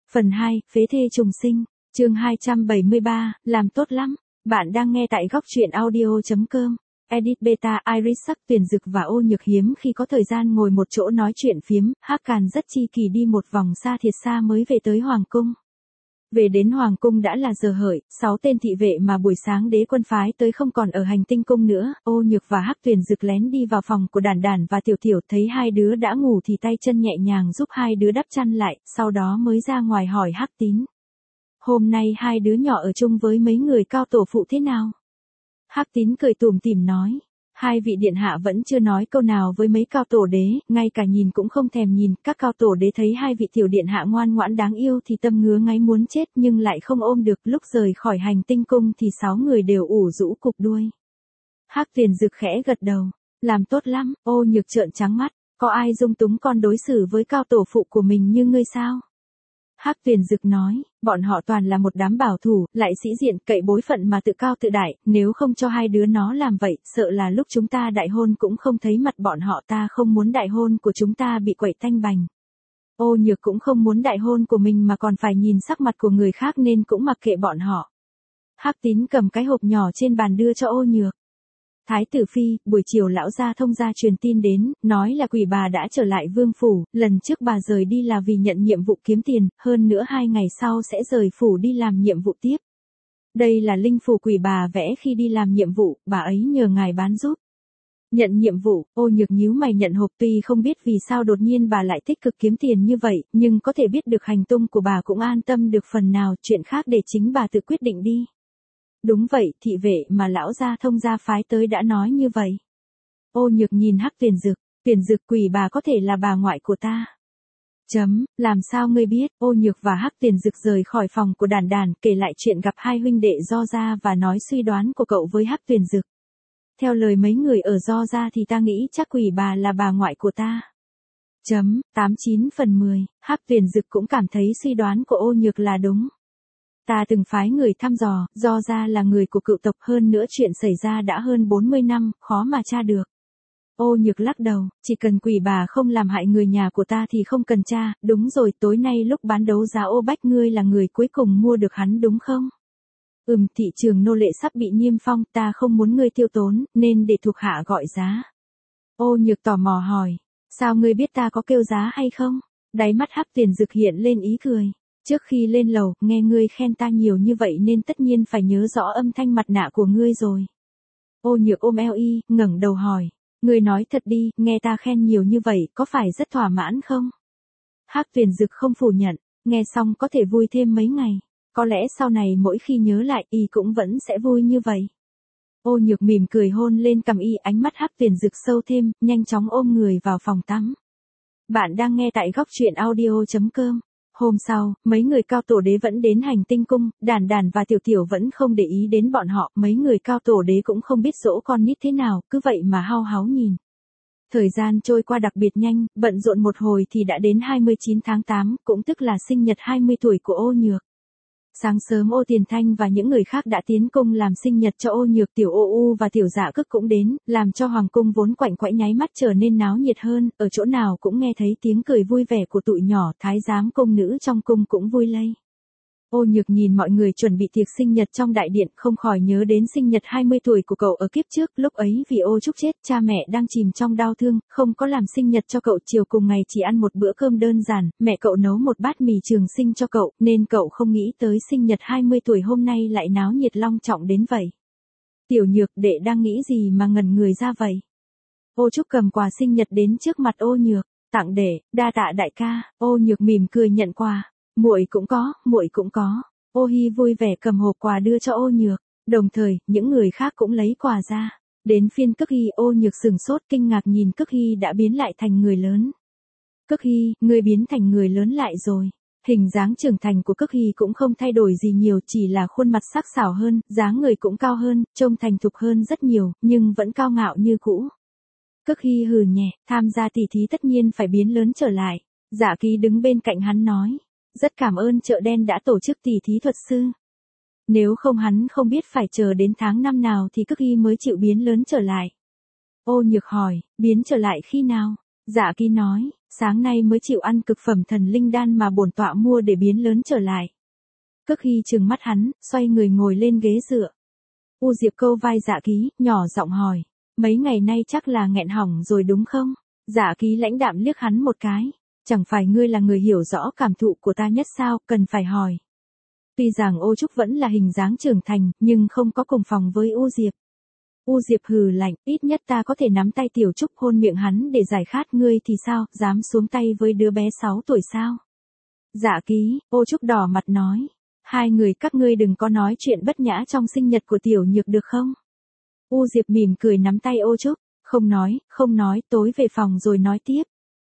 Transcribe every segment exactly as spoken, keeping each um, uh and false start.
Phần hai, phế thê trùng sinh, chương hai trăm bảy mươi ba, làm tốt lắm. Bạn đang nghe tại góc truyện audio chấm com. Edit Beta, Iris Sắc, Tuyển Dực và Ô Nhược hiếm khi có thời gian ngồi một chỗ nói chuyện phiếm, Hắc Càn rất chi kỳ đi một vòng xa thiệt xa mới về tới Hoàng Cung. Về đến Hoàng Cung đã là giờ hợi, sáu tên thị vệ mà buổi sáng đế quân phái tới không còn ở hành tinh cung nữa, Ô Nhược và Hắc Tuyển Dực lén đi vào phòng của Đản Đản và Tiểu Tiểu, thấy hai đứa đã ngủ thì tay chân nhẹ nhàng giúp hai đứa đắp chăn lại, sau đó mới ra ngoài hỏi Hắc Tín. Hôm nay hai đứa nhỏ ở chung với mấy người cao tổ phụ thế nào? Hắc Tín cười tủm tỉm nói. Hai vị điện hạ vẫn chưa nói câu nào với mấy cao tổ đế, ngay cả nhìn cũng không thèm nhìn, các cao tổ đế thấy hai vị tiểu điện hạ ngoan ngoãn đáng yêu thì tâm ngứa ngáy muốn chết nhưng lại không ôm được, lúc rời khỏi hành tinh cung thì sáu người đều ủ rũ cục đuôi. Hắc Tuyển Dực khẽ gật đầu, làm tốt lắm. Ô Nhược trợn trắng mắt, có ai dung túng con đối xử với cao tổ phụ của mình như ngươi sao? Hắc Tuyển Dực nói, bọn họ toàn là một đám bảo thủ, lại sĩ diện, cậy bối phận mà tự cao tự đại, nếu không cho hai đứa nó làm vậy, sợ là lúc chúng ta đại hôn cũng không thấy mặt bọn họ, ta không muốn đại hôn của chúng ta bị quậy tanh bành. Ô Nhược cũng không muốn đại hôn của mình mà còn phải nhìn sắc mặt của người khác nên cũng mặc kệ bọn họ. Hắc Tín cầm cái hộp nhỏ trên bàn đưa cho Ô Nhược. Thái tử phi, buổi chiều lão gia thông gia truyền tin đến, nói là quỷ bà đã trở lại vương phủ, lần trước bà rời đi là vì nhận nhiệm vụ kiếm tiền, hơn nữa hai ngày sau sẽ rời phủ đi làm nhiệm vụ tiếp. Đây là linh phù quỷ bà vẽ khi đi làm nhiệm vụ, bà ấy nhờ ngài bán giúp. Nhận nhiệm vụ, Ô Nhược nhíu mày nhận hộp, tuy không biết vì sao đột nhiên bà lại tích cực kiếm tiền như vậy, nhưng có thể biết được hành tung của bà cũng an tâm được phần nào, chuyện khác để chính bà tự quyết định đi. Đúng vậy, thị vệ mà lão gia thông gia phái tới đã nói như vậy. Ô Nhược nhìn Hắc Tuyển Dực, Tuyển Dực, quỷ bà có thể là bà ngoại của ta. Chấm, làm sao ngươi biết? Ô Nhược và Hắc Tuyển Dực rời khỏi phòng của Đản Đản, kể lại chuyện gặp hai huynh đệ Do Gia và nói suy đoán của cậu với Hắc Tuyển Dực. Theo lời mấy người ở Do Gia thì ta nghĩ chắc quỷ bà là bà ngoại của ta. Chấm, tám chín phần mười, Hắc Tuyển Dực cũng cảm thấy suy đoán của Ô Nhược là đúng. Ta từng phái người thăm dò, Do Gia là người của cựu tộc, hơn nữa chuyện xảy ra đã hơn bốn mươi năm, khó mà tra được. Ô Nhược lắc đầu, chỉ cần quỷ bà không làm hại người nhà của ta thì không cần tra, đúng rồi, tối nay lúc bán đấu giá Ô Bách ngươi là người cuối cùng mua được hắn đúng không? Ừm, thị trường nô lệ sắp bị niêm phong, ta không muốn ngươi tiêu tốn, nên để thuộc hạ gọi giá. Ô Nhược tò mò hỏi, sao ngươi biết ta có kêu giá hay không? Đáy mắt Hắc Tuyển Dực hiện lên ý cười. Trước khi lên lầu, nghe ngươi khen ta nhiều như vậy nên tất nhiên phải nhớ rõ âm thanh mặt nạ của ngươi rồi. Ô Nhược ôm eo y, ngẩng đầu hỏi, ngươi nói thật đi, nghe ta khen nhiều như vậy, có phải rất thỏa mãn không? Hắc Tuyển Dực không phủ nhận, nghe xong có thể vui thêm mấy ngày, có lẽ sau này mỗi khi nhớ lại y cũng vẫn sẽ vui như vậy. Ô Nhược mỉm cười hôn lên cằm y, ánh mắt Hắc Tuyển Dực sâu thêm, nhanh chóng ôm người vào phòng tắm. Bạn đang nghe tại góc truyện audio chấm com. Hôm sau, mấy người cao tổ đế vẫn đến hành tinh cung, Đản Đản và Tiểu Tiểu vẫn không để ý đến bọn họ, mấy người cao tổ đế cũng không biết dỗ con nít thế nào, cứ vậy mà hao háo nhìn. Thời gian trôi qua đặc biệt nhanh, bận rộn một hồi thì đã đến hai mươi chín tháng tám, cũng tức là sinh nhật hai mươi tuổi của Ô Nhược. Sáng sớm Ô Tiền Thanh và những người khác đã tiến cung làm sinh nhật cho Ô Nhược, Tiểu Ô U và Tiểu Dạ Cức cũng đến, làm cho hoàng cung vốn quạnh quẽ nháy mắt trở nên náo nhiệt hơn, ở chỗ nào cũng nghe thấy tiếng cười vui vẻ của tụi nhỏ, thái giám cung nữ trong cung cũng vui lây. Ô Nhược nhìn mọi người chuẩn bị tiệc sinh nhật trong đại điện, không khỏi nhớ đến sinh nhật hai mươi tuổi của cậu ở kiếp trước, lúc ấy vì Ô Trúc chết, cha mẹ đang chìm trong đau thương, không có làm sinh nhật cho cậu, chiều cùng ngày chỉ ăn một bữa cơm đơn giản, mẹ cậu nấu một bát mì trường sinh cho cậu, nên cậu không nghĩ tới sinh nhật hai mươi tuổi hôm nay lại náo nhiệt long trọng đến vậy. Tiểu Nhược, đệ đang nghĩ gì mà ngẩn người ra vậy? Ô Trúc cầm quà sinh nhật đến trước mặt Ô Nhược, tặng đệ, đa tạ đại ca. Ô Nhược mỉm cười nhận quà. Muội cũng có, muội cũng có. Ô Hi vui vẻ cầm hộp quà đưa cho Ô Nhược, đồng thời, những người khác cũng lấy quà ra. Đến phiên Cức Hi, Ô Nhược sừng sốt kinh ngạc nhìn Cức Hi đã biến lại thành người lớn. Cức Hi, ngươi biến thành người lớn lại rồi. Hình dáng trưởng thành của Cức Hi cũng không thay đổi gì nhiều, chỉ là khuôn mặt sắc sảo hơn, dáng người cũng cao hơn, trông thành thục hơn rất nhiều, nhưng vẫn cao ngạo như cũ. Cức Hi hừ nhẹ, tham gia tỷ thí tất nhiên phải biến lớn trở lại. Dạ Ký đứng bên cạnh hắn nói. Rất cảm ơn chợ đen đã tổ chức tỷ thí thuật sư. Nếu không hắn không biết phải chờ đến tháng năm nào thì Cức Hi mới chịu biến lớn trở lại. Ô Nhược hỏi, biến trở lại khi nào? Dạ Ký nói, sáng nay mới chịu ăn cực phẩm thần linh đan mà bổn tọa mua để biến lớn trở lại. Cước Hy trừng mắt hắn, xoay người ngồi lên ghế dựa. U Diệp câu vai Dạ Ký, nhỏ giọng hỏi, mấy ngày nay chắc là nghẹn hỏng rồi đúng không? Dạ Ký lãnh đạm liếc hắn một cái, chẳng phải ngươi là người hiểu rõ cảm thụ của ta nhất sao, cần phải hỏi. Tuy rằng Ô Trúc vẫn là hình dáng trưởng thành, nhưng không có cùng phòng với U Diệp. U Diệp hừ lạnh, ít nhất ta có thể nắm tay Tiểu Trúc hôn miệng hắn để giải khát, ngươi thì sao, dám xuống tay với đứa bé sáu tuổi sao? Dạ Ký, Ô Trúc đỏ mặt nói, hai người các ngươi đừng có nói chuyện bất nhã trong sinh nhật của Tiểu Nhược được không? U Diệp mỉm cười nắm tay Ô Trúc, không nói, không nói, tối về phòng rồi nói tiếp.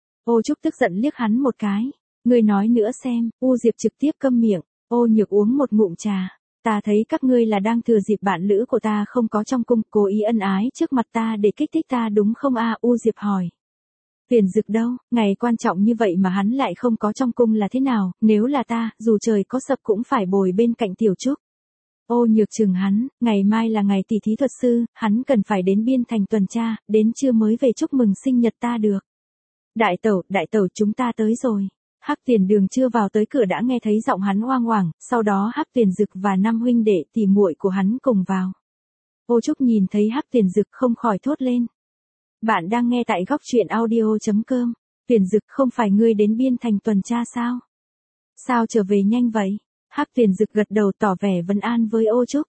Ô Trúc tức giận liếc hắn một cái, ngươi nói nữa xem. U Diệp trực tiếp câm miệng. Ô Nhược uống một ngụm trà, ta thấy các ngươi là đang thừa dịp bạn lữ của ta không có trong cung, cố ý ân ái trước mặt ta để kích thích ta đúng không a? U Diệp hỏi. Huyền Dực đâu, ngày quan trọng như vậy mà hắn lại không có trong cung là thế nào, nếu là ta, dù trời có sập cũng phải bồi bên cạnh Tiểu Trúc. Ô Nhược chừng hắn, ngày mai là ngày tỷ thí thuật sư, hắn cần phải đến biên thành tuần tra, đến trưa mới về chúc mừng sinh nhật ta được. Đại tẩu, đại tẩu chúng ta tới rồi. Hắc Tiền Đường chưa vào tới cửa đã nghe thấy giọng hắn oang oảng, sau đó Hắc Tiền Dực và năm huynh đệ tỉ muội của hắn cùng vào. Ô Trúc nhìn thấy Hắc Tiền Dực không khỏi thốt lên. Bạn đang nghe tại góc truyện audio chấm com. Tiền Dực, không phải ngươi đến biên thành tuần tra sao? Sao trở về nhanh vậy? Hắc Tiền Dực gật đầu tỏ vẻ vấn an với Ô Trúc.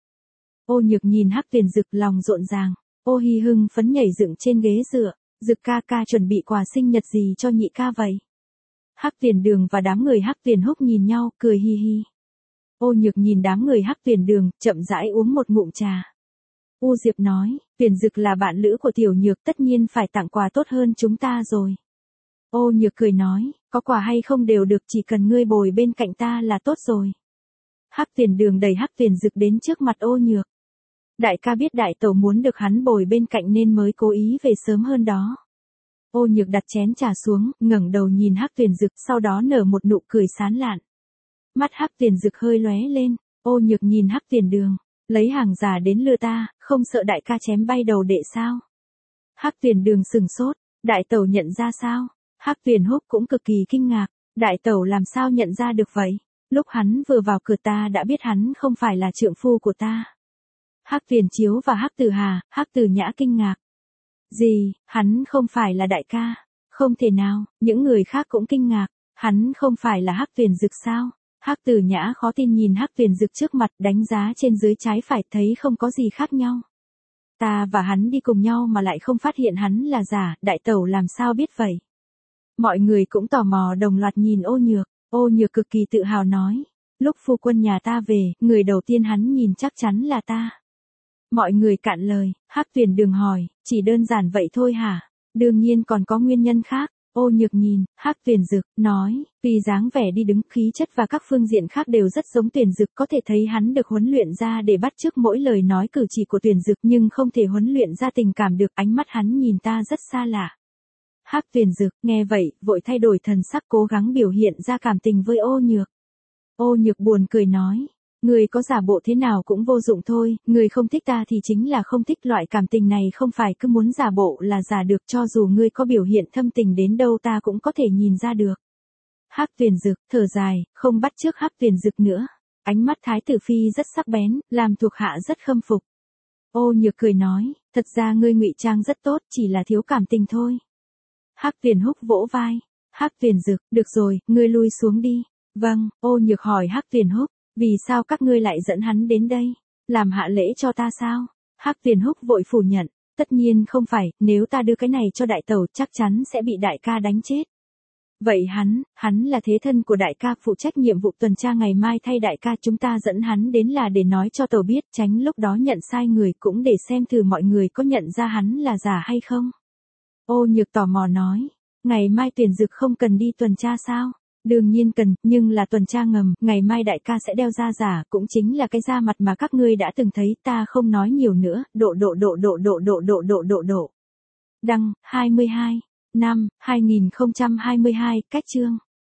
Ô Nhược nhìn Hắc Tiền Dực lòng rộn ràng. Ô Hi hưng phấn nhảy dựng trên ghế dựa. Dực ca ca chuẩn bị quà sinh nhật gì cho nhị ca vậy? Hắc Tiền Đường và đám người Hắc Tiền Húc nhìn nhau, cười hi hi. Ô Nhược nhìn đám người Hắc Tiền Đường, chậm rãi uống một ngụm trà. U Diệp nói, Tiền Dực là bạn lữ của Tiểu Nhược, tất nhiên phải tặng quà tốt hơn chúng ta rồi. Ô Nhược cười nói, có quà hay không đều được, chỉ cần ngươi bồi bên cạnh ta là tốt rồi. Hắc Tiền Đường đẩy Hắc Tiền Dực đến trước mặt Ô Nhược. Đại ca biết đại tẩu muốn được hắn bồi bên cạnh nên mới cố ý về sớm hơn đó. Ô Nhược đặt chén trà xuống, ngẩng đầu nhìn Hắc Tiền Dực, sau đó nở một nụ cười sán lạn. Mắt Hắc Tiền Dực hơi lóe lên. Ô Nhược nhìn Hắc Tiền Đường, lấy hàng giả đến lừa ta, không sợ đại ca chém bay đầu đệ sao? Hắc Tiền Đường sừng sốt, đại tẩu nhận ra sao? Hắc Tiền Húc cũng cực kỳ kinh ngạc, đại tẩu làm sao nhận ra được vậy? Lúc hắn vừa vào cửa ta đã biết hắn không phải là trượng phu của ta. Hắc Tiền Chiếu và Hắc Từ Hà, Hắc Từ Nhã kinh ngạc. Gì, hắn không phải là đại ca? Không thể nào, những người khác cũng kinh ngạc, hắn không phải là Hắc Tiền Dực sao? Hắc Từ Nhã khó tin nhìn Hắc Tiền Dực trước mặt, đánh giá trên dưới trái phải, thấy không có gì khác nhau. Ta và hắn đi cùng nhau mà lại không phát hiện hắn là giả, đại tẩu làm sao biết vậy? Mọi người cũng tò mò đồng loạt nhìn Ô Nhược. Ô Nhược cực kỳ tự hào nói, lúc phu quân nhà ta về, người đầu tiên hắn nhìn chắc chắn là ta. Mọi người cạn lời. Hắc Tiền Đường hỏi, chỉ đơn giản vậy thôi hả? Đương nhiên còn có nguyên nhân khác. Ô Nhược nhìn Hắc Tiền Dực, nói, vì dáng vẻ đi đứng, khí chất và các phương diện khác đều rất giống Tiền Dực, có thể thấy hắn được huấn luyện ra để bắt chước mỗi lời nói cử chỉ của Tiền Dực, nhưng không thể huấn luyện ra tình cảm được, ánh mắt hắn nhìn ta rất xa lạ. Hắc Tiền Dực nghe vậy, vội thay đổi thần sắc, cố gắng biểu hiện ra cảm tình với Ô Nhược. Ô Nhược buồn cười nói, người có giả bộ thế nào cũng vô dụng thôi, người không thích ta thì chính là không thích, loại cảm tình này không phải cứ muốn giả bộ là giả được, cho dù ngươi có biểu hiện thâm tình đến đâu ta cũng có thể nhìn ra được. Hắc Tiền Dực thở dài, không bắt chước Hắc Tiền Dực nữa. Ánh mắt Thái Tử Phi rất sắc bén, làm thuộc hạ rất khâm phục. Ô Nhược cười nói, thật ra ngươi ngụy trang rất tốt, chỉ là thiếu cảm tình thôi. Hắc Tiền Húc vỗ vai. Hắc Tiền Dực, được rồi, ngươi lui xuống đi. Vâng. Ô Nhược hỏi Hắc Tiền Húc, vì sao các ngươi lại dẫn hắn đến đây? Làm hạ lễ cho ta sao? Hắc Tiền Húc vội phủ nhận, tất nhiên không phải, nếu ta đưa cái này cho đại tẩu chắc chắn sẽ bị đại ca đánh chết. Vậy hắn, hắn là thế thân của đại ca, phụ trách nhiệm vụ tuần tra ngày mai thay đại ca, chúng ta dẫn hắn đến là để nói cho tẩu biết, tránh lúc đó nhận sai người, cũng để xem thử mọi người có nhận ra hắn là giả hay không. Ô Nhược tò mò nói, ngày mai Tiền Dực không cần đi tuần tra sao? Đương nhiên cần, nhưng là tuần tra ngầm, ngày mai đại ca sẽ đeo da giả, cũng chính là cái da mặt mà các ngươi đã từng thấy, ta không nói nhiều nữa, độ độ độ độ độ độ độ độ độ độ. Đăng, hai mươi hai, năm, hai nghìn không trăm hai mươi hai, cách chương.